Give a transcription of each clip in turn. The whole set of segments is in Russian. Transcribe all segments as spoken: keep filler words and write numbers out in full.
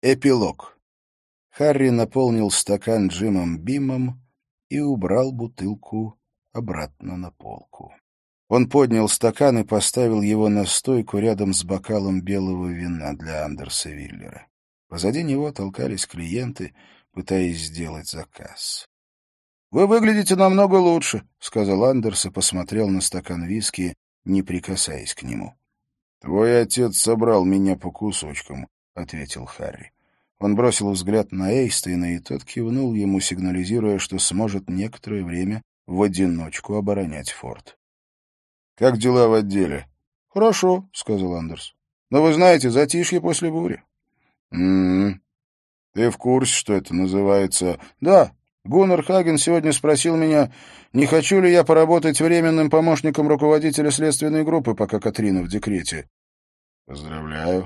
Эпилог. Харри наполнил стакан Джимом Бимом и убрал бутылку обратно на полку. Он поднял стакан и поставил его на стойку рядом с бокалом белого вина для Андерса Виллера. Позади него толкались клиенты, пытаясь сделать заказ. — Вы выглядите намного лучше, — сказал Андерс и посмотрел на стакан виски, не прикасаясь к нему. — Твой отец собрал меня по кусочкам, — ответил Харри. Он бросил взгляд на Эйстейна, и тот кивнул ему, сигнализируя, что сможет некоторое время в одиночку оборонять форт. — Как дела в отделе? — Хорошо, — сказал Андерс. — Но вы знаете, затишье после бури. — М-м. Ты в курсе, что это называется? — Да. Гуннар Хаген сегодня спросил меня, не хочу ли я поработать временным помощником руководителя следственной группы, пока Катрина в декрете. — Поздравляю.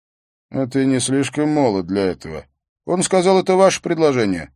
А ты не слишком молод для этого. Он сказал, это ваше предложение.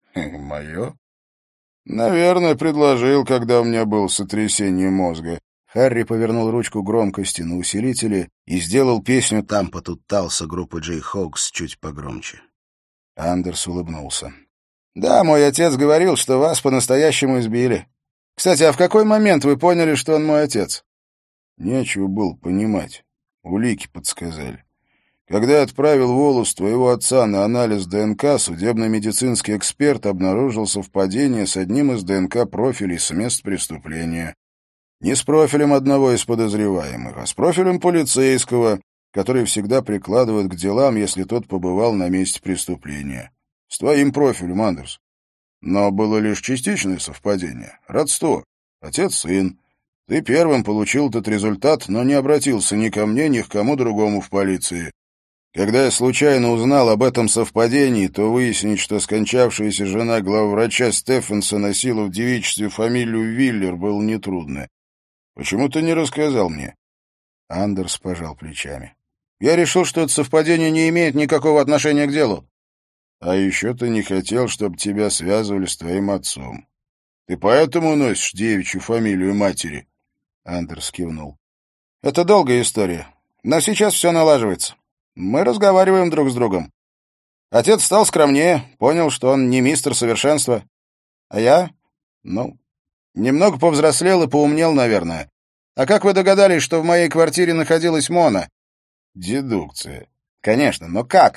Мое? Наверное, предложил, когда у меня было сотрясение мозга. Харри повернул ручку громкости на усилителе и сделал песню «Там потутался» группы Джей Хоукс чуть погромче. Андерс улыбнулся. Да, мой отец говорил, что вас по-настоящему избили. Кстати, а в какой момент вы поняли, что он мой отец? Нечего было понимать. Улики подсказали. Когда я отправил волос твоего отца на анализ ДНК, судебно-медицинский эксперт обнаружил совпадение с одним из ДНК-профилей с мест преступления. Не с профилем одного из подозреваемых, а с профилем полицейского, который всегда прикладывает к делам, если тот побывал на месте преступления. С твоим профилем, Андерс. Но было лишь частичное совпадение. Родство. Отец-сын. Ты первым получил этот результат, но не обратился ни ко мне, ни к кому другому в полиции. Когда я случайно узнал об этом совпадении, то выяснить, что скончавшаяся жена главврача Стефенса носила в девичестве фамилию Виллер, было нетрудно. Почему ты не рассказал мне? Андерс пожал плечами. Я решил, что это совпадение не имеет никакого отношения к делу. А еще ты не хотел, чтобы тебя связывали с твоим отцом. Ты поэтому носишь девичью фамилию матери? Андерс кивнул. Это долгая история, но сейчас все налаживается. Мы разговариваем друг с другом. Отец стал скромнее, понял, что он не мистер совершенства. А я, ну, немного повзрослел и поумнел, наверное. А как вы догадались, что в моей квартире находилась Мона? Дедукция. Конечно, но как?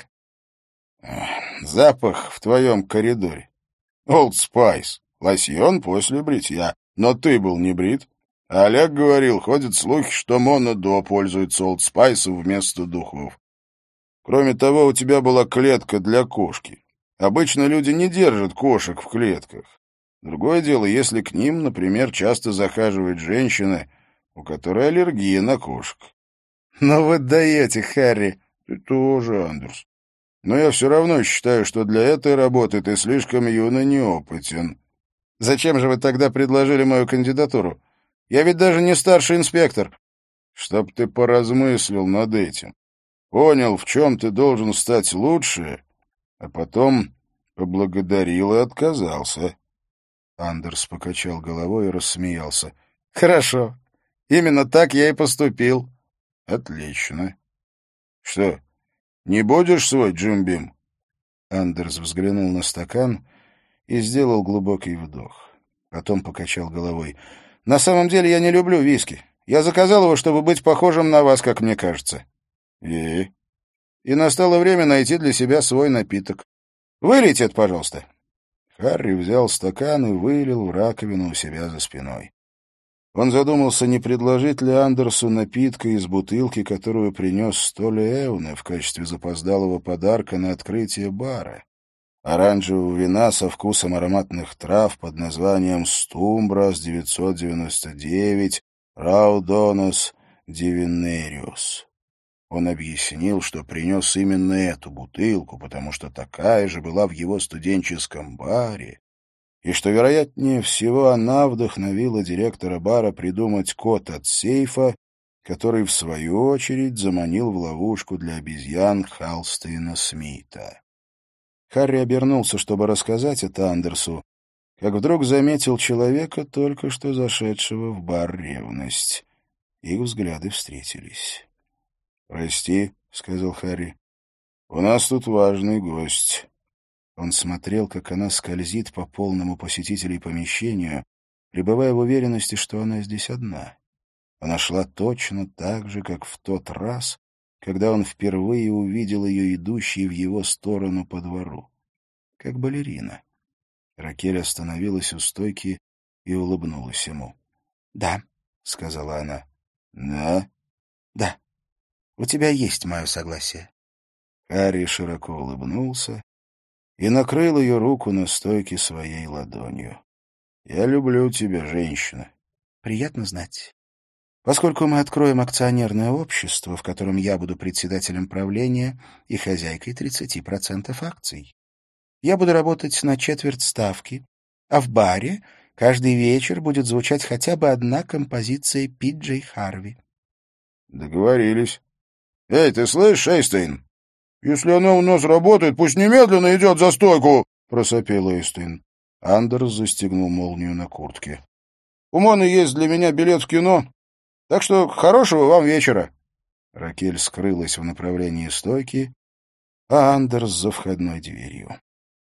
Запах в твоем коридоре. Олд Спайс. Лосьон после бритья. Но ты был не брит. А Олег говорил, ходят слухи, что Мона До пользуется Олд Спайсом вместо духов. Кроме того, у тебя была клетка для кошки. Обычно люди не держат кошек в клетках. Другое дело, если к ним, например, часто захаживает женщина, у которой аллергия на кошек. Но вы даете, Харри. Ты тоже, Андерс. Но я все равно считаю, что для этой работы ты слишком юн и неопытен. Зачем же вы тогда предложили мою кандидатуру? Я ведь даже не старший инспектор. Чтоб ты поразмыслил над этим. Понял, в чем ты должен стать лучше, а потом поблагодарил и отказался. Андерс покачал головой и рассмеялся. — Хорошо. Именно так я и поступил. — Отлично. — Что, не будешь свой Джим Бим? Андерс взглянул на стакан и сделал глубокий вдох. Потом покачал головой. — На самом деле я не люблю виски. Я заказал его, чтобы быть похожим на вас, как мне кажется. — И? И настало время найти для себя свой напиток. Вылейте это, пожалуйста. Харри взял стакан и вылил в раковину у себя за спиной. Он задумался, не предложить ли Андерсу напитка из бутылки, которую принес Столи Эуне в качестве запоздалого подарка на открытие бара. Оранжевого вина со вкусом ароматных трав под названием «Стумбрас девятьсот девяносто девять Раудонос Дивинериус». Он объяснил, что принес именно эту бутылку, потому что такая же была в его студенческом баре, и что, вероятнее всего, она вдохновила директора бара придумать код от сейфа, который, в свою очередь, заманил в ловушку для обезьян Халстейна Смита. Харри обернулся, чтобы рассказать это Андерсу, как вдруг заметил человека, только что зашедшего в бар «Ревность». Их взгляды встретились. — Прости, — сказал Харри. У нас тут важный гость». Он смотрел, как она скользит по полному посетителей помещению, пребывая в уверенности, что она здесь одна. Она шла точно так же, как в тот раз, когда он впервые увидел ее идущей в его сторону по двору. Как балерина. Ракель остановилась у стойки и улыбнулась ему. — Да, — сказала она. — Да? — Да. У тебя есть мое согласие. Харри широко улыбнулся и накрыл ее руку на стойке своей ладонью. — Я люблю тебя, женщина. — Приятно знать. Поскольку мы откроем акционерное общество, в котором я буду председателем правления и хозяйкой тридцати процентов акций. Я буду работать на четверть ставки, а в баре каждый вечер будет звучать хотя бы одна композиция Пи Джей Харви. — Договорились. — Эй, ты слышишь, Эйстейн? Если она у нас работает, пусть немедленно идет за стойку! — просопел Эйстейн. Андерс застегнул молнию на куртке. — У Моны есть для меня билет в кино, так что хорошего вам вечера. Ракель скрылась в направлении стойки, а Андерс за входной дверью.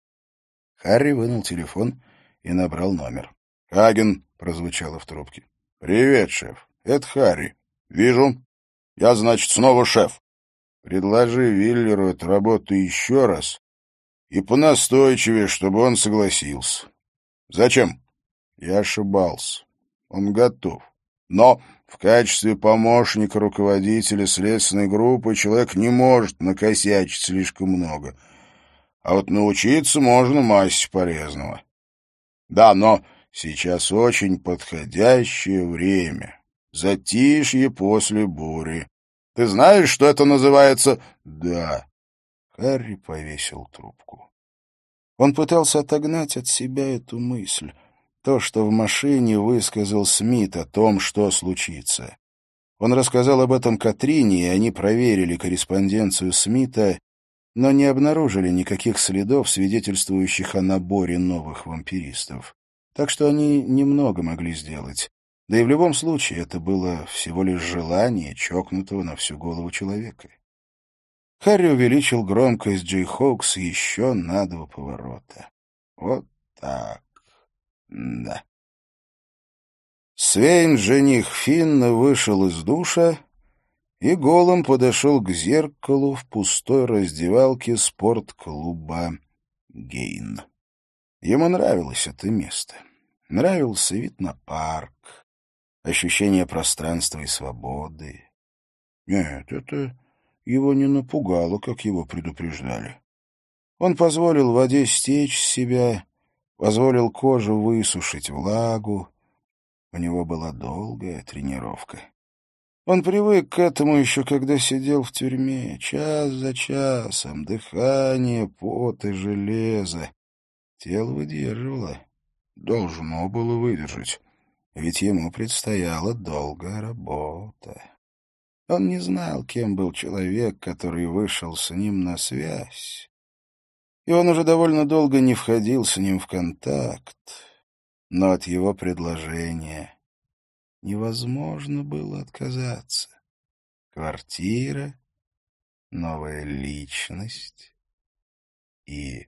Харри вынул телефон и набрал номер. «Хаген», — прозвучало в трубке. «Привет, шеф. Это Харри. Вижу. Я, значит, снова шеф. Предложи Виллеру эту работу еще раз и понастойчивее, чтобы он согласился. Зачем? Я ошибался. Он готов. Но в качестве помощника руководителя следственной группы человек не может накосячить слишком много. А вот научиться можно массе полезного. Да, но сейчас очень подходящее время. Затишье после бури. Ты знаешь, что это называется? Да. Харри повесил трубку. Он пытался отогнать от себя эту мысль. То, что в машине высказал Смит о том, что случится. Он рассказал об этом Катрине, и они проверили корреспонденцию Смита, но не обнаружили никаких следов, свидетельствующих о наборе новых вампиристов. Так что они немного могли сделать. Да и в любом случае это было всего лишь желание чокнутого на всю голову человека. Харри увеличил громкость Джей Хоукс еще на два поворота. Вот так. Да. Свейн, жених Финна, вышел из душа и голым подошел к зеркалу в пустой раздевалке спортклуба «Гейн». Ему нравилось это место. Нравился вид на парк, ощущение пространства и свободы. Нет, это его не напугало, как его предупреждали. Он позволил воде стечь с себя, позволил коже высушить влагу. У него была долгая тренировка. Он привык к этому еще когда сидел в тюрьме, час за часом, дыхание, пот и железо. Тело выдерживало, должно было выдержать, ведь ему предстояла долгая работа. Он не знал, кем был человек, который вышел с ним на связь, и он уже довольно долго не входил с ним в контакт, но от его предложения невозможно было отказаться. Квартира, новая личность и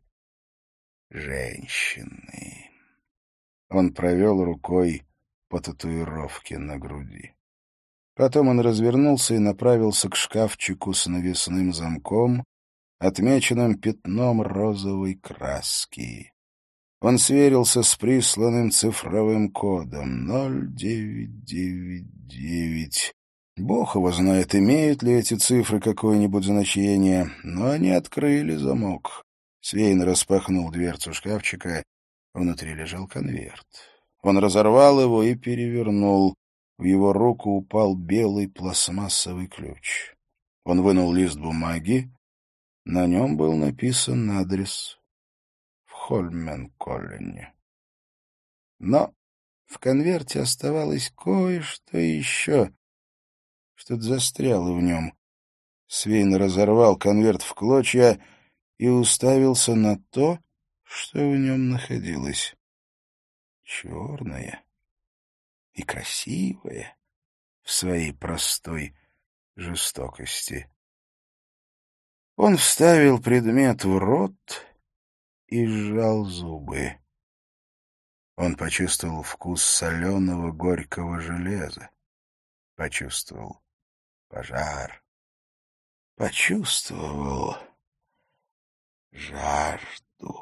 женщины. Он провел рукой по татуировке на груди. Потом он развернулся и направился к шкафчику с навесным замком, отмеченным пятном розовой краски. Он сверился с присланным цифровым кодом ноль девять девять девять. Бог его знает, имеют ли эти цифры какое-нибудь значение, но они открыли замок. Свейн распахнул дверцу шкафчика. Внутри лежал конверт. Он разорвал его и перевернул. В его руку упал белый пластмассовый ключ. Он вынул лист бумаги. На нем был написан адрес в Хольменколлене. Но в конверте оставалось кое-что еще. Что-то застряло в нем. Свейн разорвал конверт в клочья и уставился на то, что в нем находилось. Черное и красивое в своей простой жестокости. Он вставил предмет в рот и сжал зубы. Он почувствовал вкус соленого горького железа. Почувствовал пожар. Почувствовал жажду.